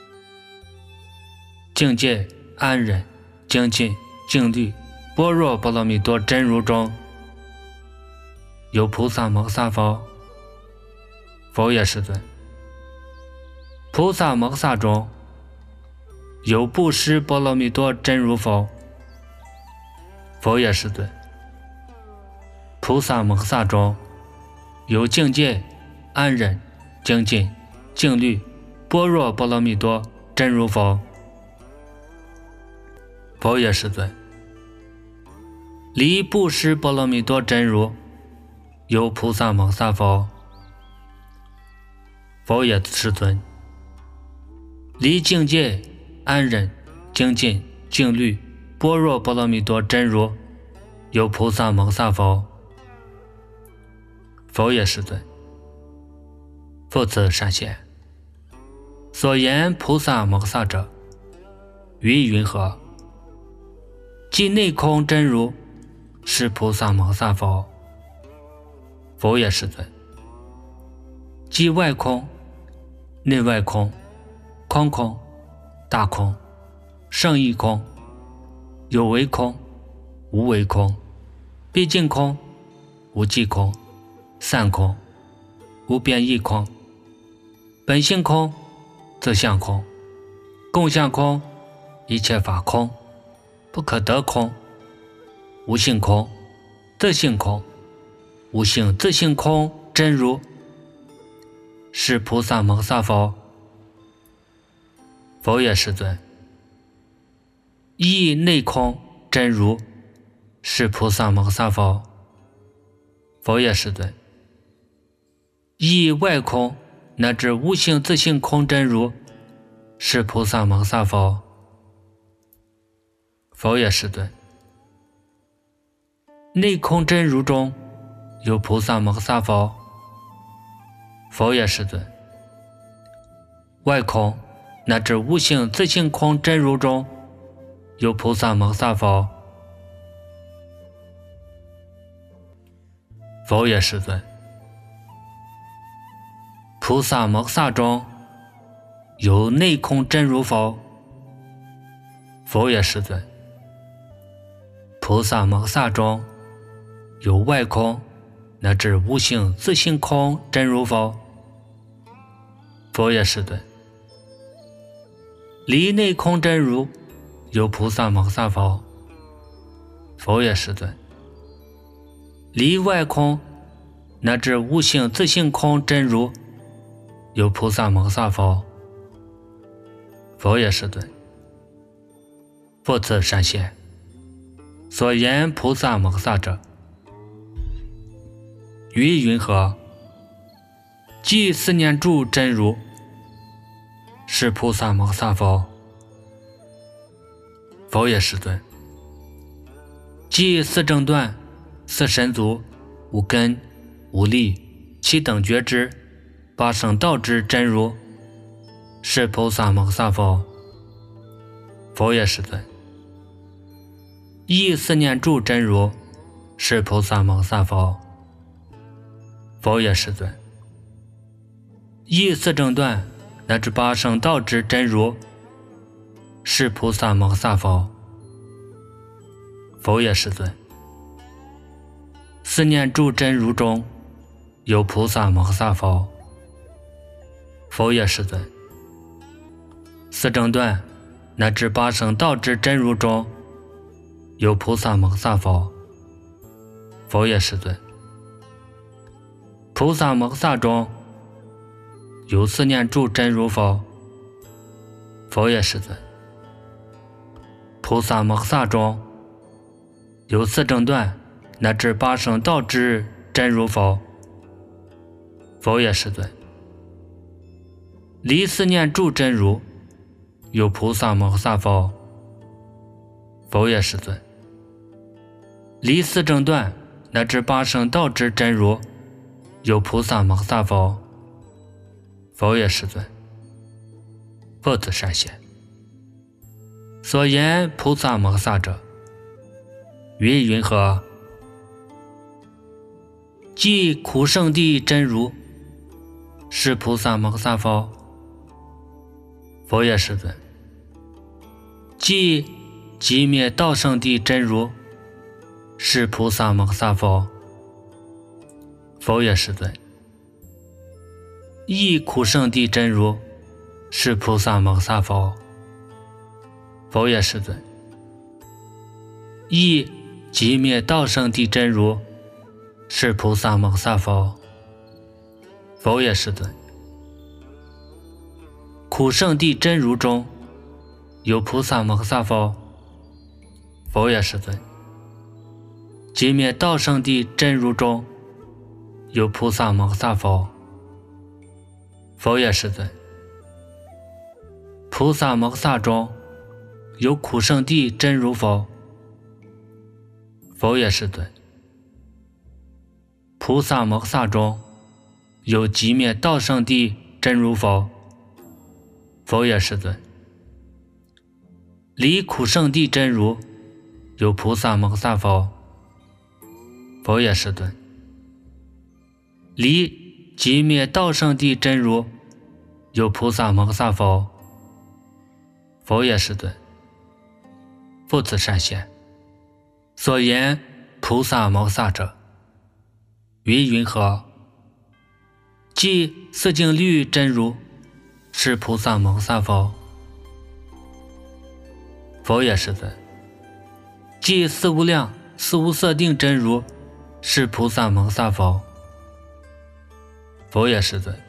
境界安忍精进静虑般若波罗蜜多真如中有菩萨摩诃萨否？否也世尊。菩萨摩诃萨中有布施波罗蜜多真如否？否也世尊。菩萨摩诃萨中有境界安忍精进静虑般若波罗蜜多真如否？否也世尊。离布施波罗蜜多真如有菩萨摩诃萨否？否也世尊。离境界安忍精进静虑般若波罗蜜多真如有菩萨摩诃萨否？否也世尊。复次善现，所言菩萨摩诃萨者，云云何？即内空真如，是菩萨摩诃萨否？否也世尊。即外空内外空空空大空圣义空有为空、无为空、毕竟空、无际空、散空、无变异空、本性空、自相空、共相空、一切法空、不可得空、无性空、自性空、无性自性空真如，是菩萨摩萨否？否也，世尊。一内空真如，是菩萨摩萨否？否也，世尊。一外空乃至无性自性空真如，是菩萨摩萨否？否也，世尊。内空真如中有菩萨摩萨否？否也，世尊。外空乃至无性自性空真如中有菩萨摩萨否？否也，世尊。菩萨摩萨中有内空真如否？否也，世尊。菩萨摩萨中有外空乃至无性自性空真如否？否也，世尊。离内空真如有菩萨摩萨否？否也，世尊。离外空乃至无性自性空真如有菩萨摩萨否？否也，世尊。复次善现，所言菩萨摩萨者，于云何？即四念住真如，是菩萨摩萨否？否也，世尊。即四正断、四神足、五根、五力、七等觉知、八圣道之真如，是菩萨摩萨否？否也，世尊。一四念住真如，是菩萨摩萨否？否也，世尊。一四正断乃至八圣道之真如，是菩萨摩萨否？否也，世尊。四念住真如中有菩萨摩萨否？否也，世尊。四正断乃至八圣道之真如中有菩萨摩萨否？否也，世尊。菩萨摩萨中有四念住真如否？否也，世尊。菩萨摩萨中有四正断乃至八圣道之真如否？否也，世尊。离四念住真如有菩萨摩萨否？否也，世尊。离四正断乃至八圣道之真如有菩萨摩萨否？否也，世尊。复次善现，所言菩萨摩萨者，云云何？即苦圣地真如，是菩萨摩萨否？否也，世尊。即寂灭道圣地真如，是菩萨摩萨否？否也，世尊。亦苦圣地真如，是菩萨摩萨否？否也，世尊。亦寂灭道圣地真如，是菩萨摩萨否？否也，世尊。苦圣地真如中有菩萨摩萨否？否也，世尊。寂灭道圣地真如中有菩萨摩萨否？否也，世尊。菩萨摩萨中有苦圣地真如否？否也，世尊。菩萨摩萨中有寂灭道圣地真如否？否也，世尊。离苦圣地真如有菩萨摩萨否？否也，世尊。离寂灭道圣地真如有菩萨摩萨否？否也，世尊。 复次善贤，所言菩萨摩萨者，云云何？即四境律真如，是菩萨摩萨否？否也世尊。即四无量、四无色定真如，是菩萨摩萨否？否也世尊。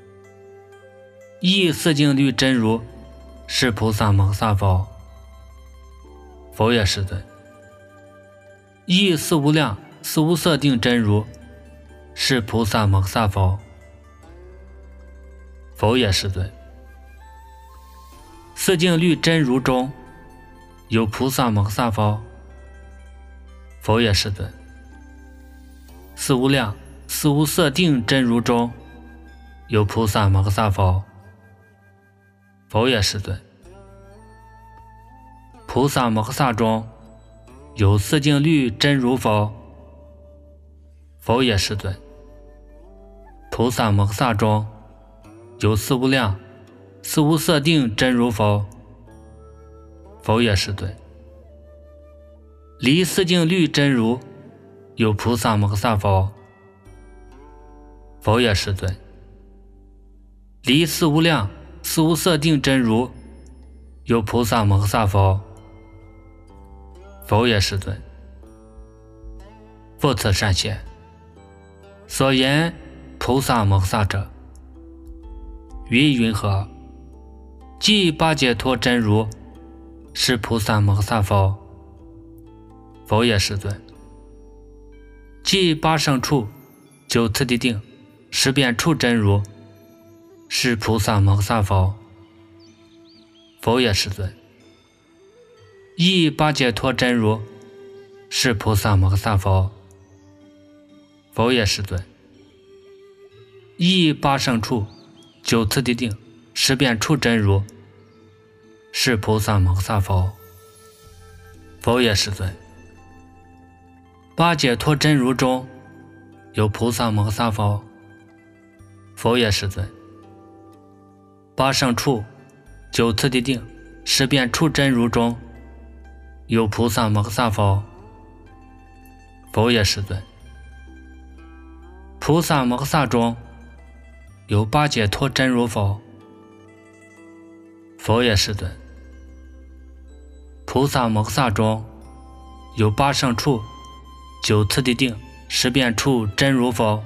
亦四境律真如，是菩萨摩萨否？否也世尊。亦四无量、四无色定真如，是菩萨摩萨否？否也世尊。四境律真如中有菩萨摩萨否？否也世尊。四无量、四无色定真如中有菩萨摩萨否？否也世尊。菩萨摩萨中有四境律真如否？否也世尊。菩萨摩萨中有四无量、四无色定真如否？否也世尊。离四境律真如有菩萨摩萨否？否也世尊。离四无量、四无色定真如有菩萨摩萨否？否也世尊。复次善贤，所言菩萨摩萨者，云云何？即八解脱真如，是菩萨摩萨否？否也世尊。即八胜处、九次第定、十遍处真如，是菩萨摩萨否？否也世尊。亦八解脱真如，是菩萨摩萨否？否也世尊。亦八胜处、九次第定、十遍处真如，是菩萨摩萨否？否也世尊。八解脱真如中有菩萨摩萨否？否也世尊。八胜处、九次第定、十遍处真如中有菩萨摩萨否？否也世尊。菩萨摩萨中有八解脱真如否？否也世尊。菩萨摩萨中有八胜处、九次第定、十遍处真如否？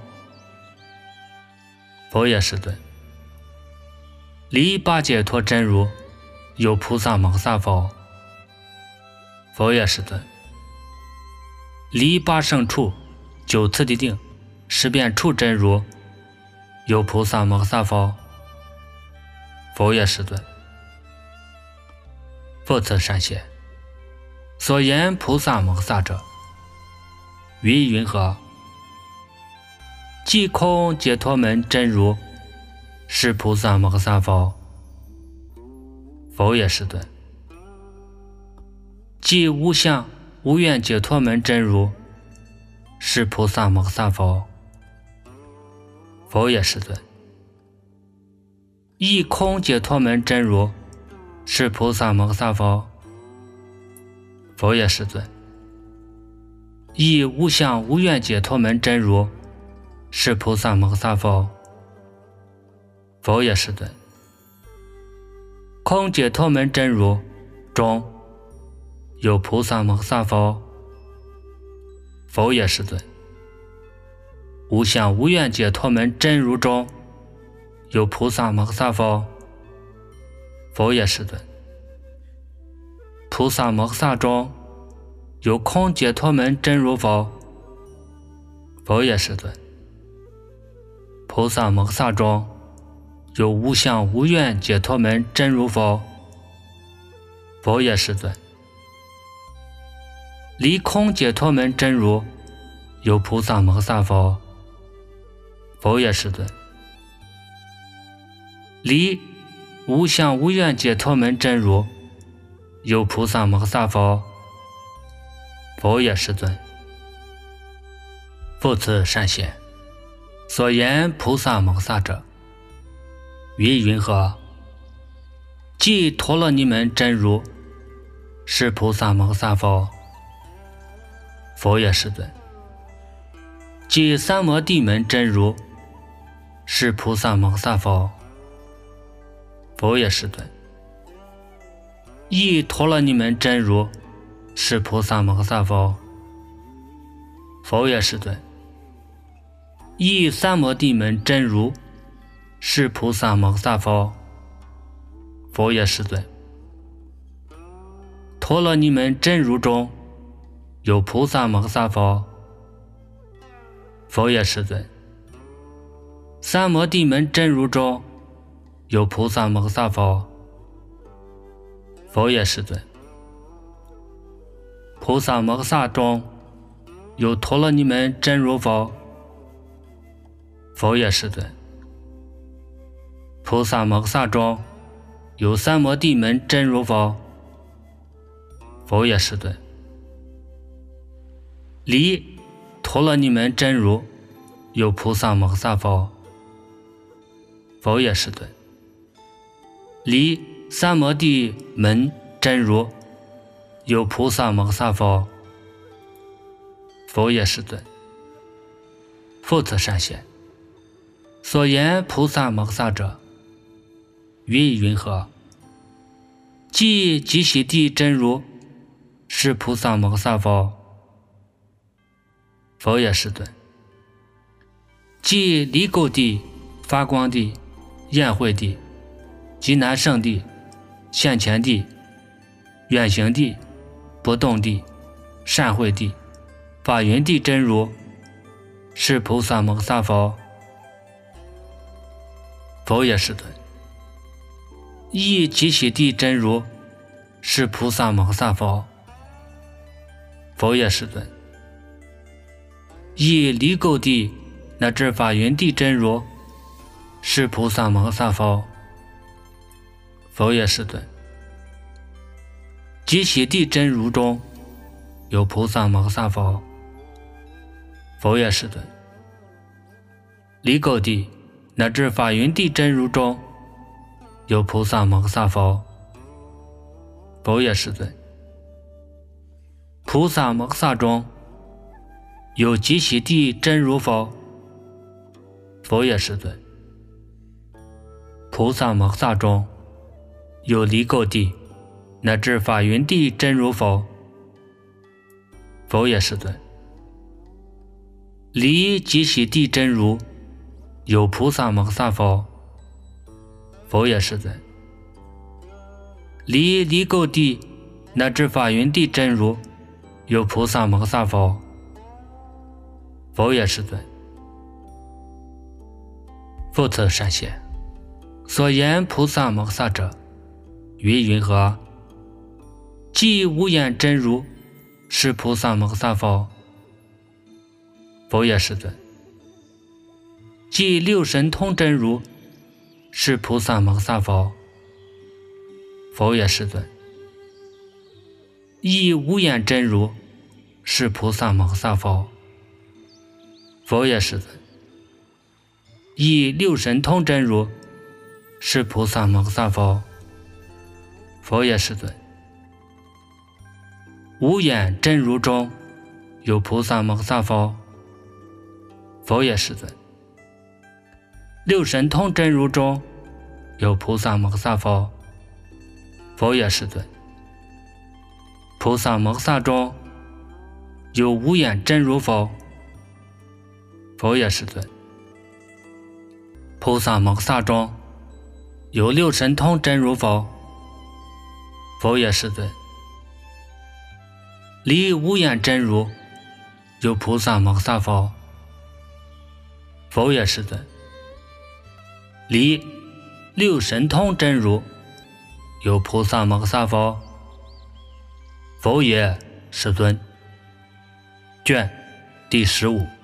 否也世尊。离八解脱真如有菩萨摩萨否？否也世尊。离八胜处、九次第定、十遍处真如有菩萨摩萨否？否也世尊。复次善贤，所言菩萨摩萨者，云云何？即空解脱门真如，是菩萨摩萨否？否也世尊。即无相无愿解脱门真如，是菩萨摩萨否？否也世尊。亦空解脱门真如，是菩萨摩萨否？否也世尊。亦无相无愿解脱门真如，是菩萨摩萨否？否也世尊。空解脱门真如中有菩萨摩萨否？否也世尊。无相无愿解脱门真如中有菩萨摩萨否？否也世尊。菩萨摩萨中有空解脱门真如否？否也世尊。菩萨摩萨中有无相无愿解脱门真如否？否也世尊。离空解脱门真如有菩萨摩萨否？否也世尊。离无相无愿解脱门真如有菩萨摩萨否？否也世尊。复次善贤，所言菩萨摩萨者，云云何？即陀罗尼门真如， 是菩萨摩诃萨否？否也世尊。即三摩地门真如是菩萨摩诃萨否？否也世尊。亦陀罗尼门真如是菩萨摩诃萨否？否也世尊。亦三摩地门真如是菩萨摩诃萨否？否也世尊。陀罗尼门真如中有菩萨摩诃萨否？否也世尊。三摩地门真如中有菩萨摩诃萨否？否也世尊。菩萨摩诃萨中有陀罗尼门真如否？否也世尊。菩萨摩诃萨中有三摩地门真如否？否也世尊。离陀罗尼门真如有菩萨摩诃萨否？否也世尊。离三摩地门真如有菩萨摩诃萨否？否也世尊。复次善贤，所言菩萨摩诃萨者，云以云何？即极喜地真如是菩萨摩诃萨否？否也世尊。即离垢地、发光地、焰慧地、极难胜地、现前地、远行地、不动地、善慧地、法云地真如是菩萨摩诃萨否？否也世尊。亦极喜地真如是菩萨摩诃萨否？否也世尊。亦离垢地乃至法云地真如是菩萨摩诃萨否？否也世尊。极喜地真如中有菩萨摩诃萨否？否也世尊。离垢地乃至法云地真如中有菩萨摩诃萨否？否也世尊。菩萨摩诃萨中有极喜地真如否？否也世尊。菩萨摩诃萨中有离垢地乃至法云地真如否？否也世尊。离极喜地真如有菩萨摩诃萨否？否也世尊。离离垢地乃至法云地真如有菩萨摩诃萨否？否也世尊。复次善贤，所言菩萨摩诃萨者，云云何？即无眼真如是菩萨摩诃萨否？否也世尊。即六神通真如是菩萨摩诃萨否？否也世尊。亦无眼真如是菩萨摩诃萨否？否也世尊。亦六神通真如是菩萨摩诃萨否？否也世尊。无眼真如中有菩萨摩诃萨否？否也世尊。六神通真如中有菩萨摩诃萨否？否也世尊。菩萨摩诃萨中有无眼真如否？否也世尊。菩萨摩诃萨中有六神通真如否？否也世尊。离无眼真如有菩萨摩诃萨否？否也世尊。离六神通真如有菩萨摩诃萨否？否也世尊。卷第十五。